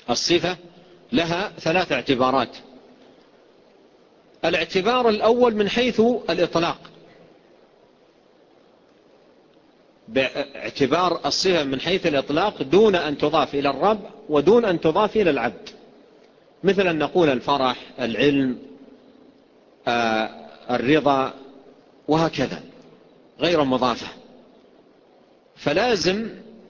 الصفة لها 3 اعتبارات. الاعتبار الأول من حيث الإطلاق، باعتبار الصفة من حيث الإطلاق دون أن تضاف إلى الرب ودون أن تضاف إلى العبد، مثل أن نقول الفرح، العلم، الرضا، وهكذا غير مضافة. فلازم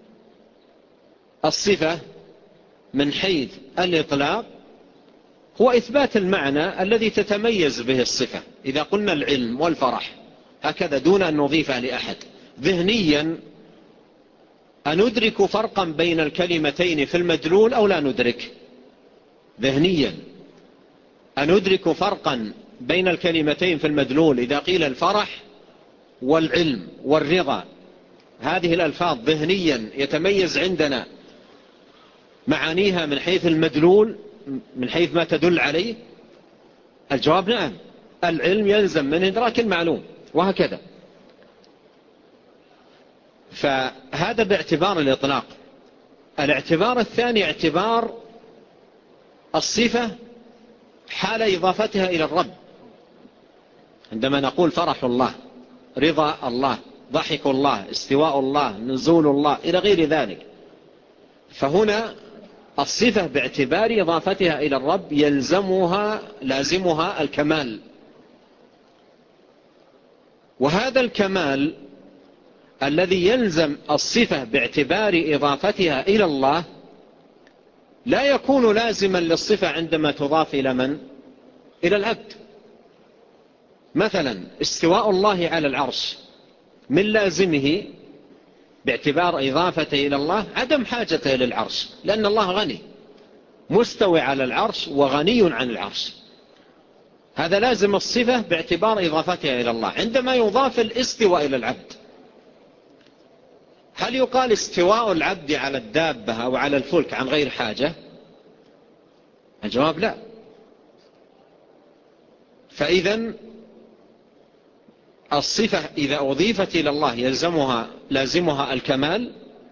الصفة من حيث الإطلاق هو إثبات المعنى الذي تتميز به الصفة. إذا قلنا العلم والفرح هكذا دون أن نضيفها لأحد، ذهنيا أندرك فرقا بين الكلمتين في المدلول أو لا ندرك؟ ذهنيا أندرك فرقا بين الكلمتين في المدلول إذا قيل الفرح والعلم والرضا، هذه الألفاظ ذهنيا يتميز عندنا معانيها من حيث المدلول، من حيث ما تدل عليه؟ الجواب نعم. العلم يلزم من إدراك المعلوم، وهكذا. فهذا باعتبار الإطلاق. الاعتبار الثاني اعتبار الصفة حال إضافتها إلى الرب، عندما نقول فرح الله، رضا الله، ضحك الله، استواء الله، نزول الله، إلى غير ذلك. فهنا الصفة باعتبار إضافتها إلى الرب لازمها الكمال، وهذا الكمال الذي يلزم الصفة باعتبار إضافتها إلى الله لا يكون لازما للصفة عندما تضاف إلى من؟ إلى العبد. مثلا استواء الله على العرش من لازمه باعتبار إضافته إلى الله عدم حاجته للعرش، لأن الله غني مستوي على العرش وغني عن العرش، هذا لازم الصفة باعتبار إضافتها إلى الله. عندما يضاف الاستواء إلى العبد، هل يقال استواء العبد على الدابة أو على الفلك عن غير حاجة؟ الجواب لا. فإذا الصفة إذا أضيفت إلى الله لازمها الكمال،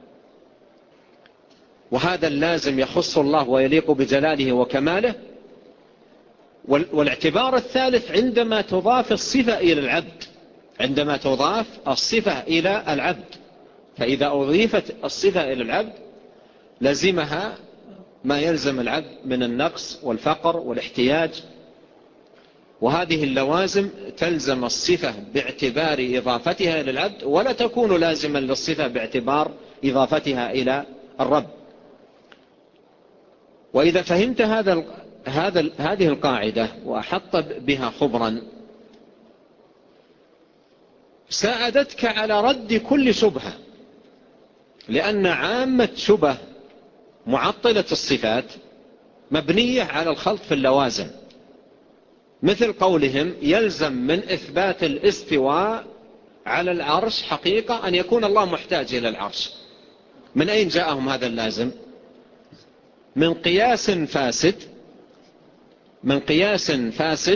وهذا اللازم يخص الله ويليق بجلاله وكماله. والاعتبار الثالث عندما تضاف الصفة إلى العبد، عندما تضاف الصفة إلى العبد، فإذا أضيفت الصفة إلى العبد لازمها ما يلزم العبد من النقص والفقر والاحتياج، وهذه اللوازم تلزم الصفة باعتبار إضافتها إلى العبد، ولا تكون لازما للصفة باعتبار إضافتها إلى الرب. وإذا فهمت هذه القاعدة وأحط بها خبرا ساعدتك على رد كل شبهة، لأن عامة شبه معطلة الصفات مبنية على الخلط في اللوازم، مثل قولهم يلزم من إثبات الاستواء على العرش حقيقة أن يكون الله محتاج إلى العرش. من أين جاءهم هذا اللازم؟ من قياس فاسد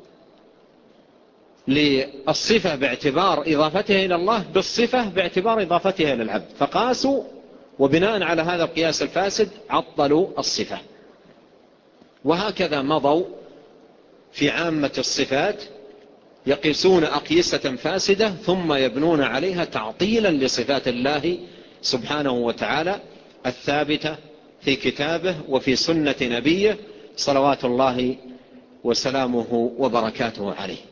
للصفة باعتبار إضافتها إلى الله بالصفة باعتبار إضافتها إلى العبد، فقاسوا وبناء على هذا القياس الفاسد عطلوا الصفة. وهكذا مضوا في عامة الصفات يقيسون أقيسة فاسدة ثم يبنون عليها تعطيلا لصفات الله سبحانه وتعالى الثابتة في كتابه وفي سنة نبيه صلوات الله وسلامه وبركاته عليه.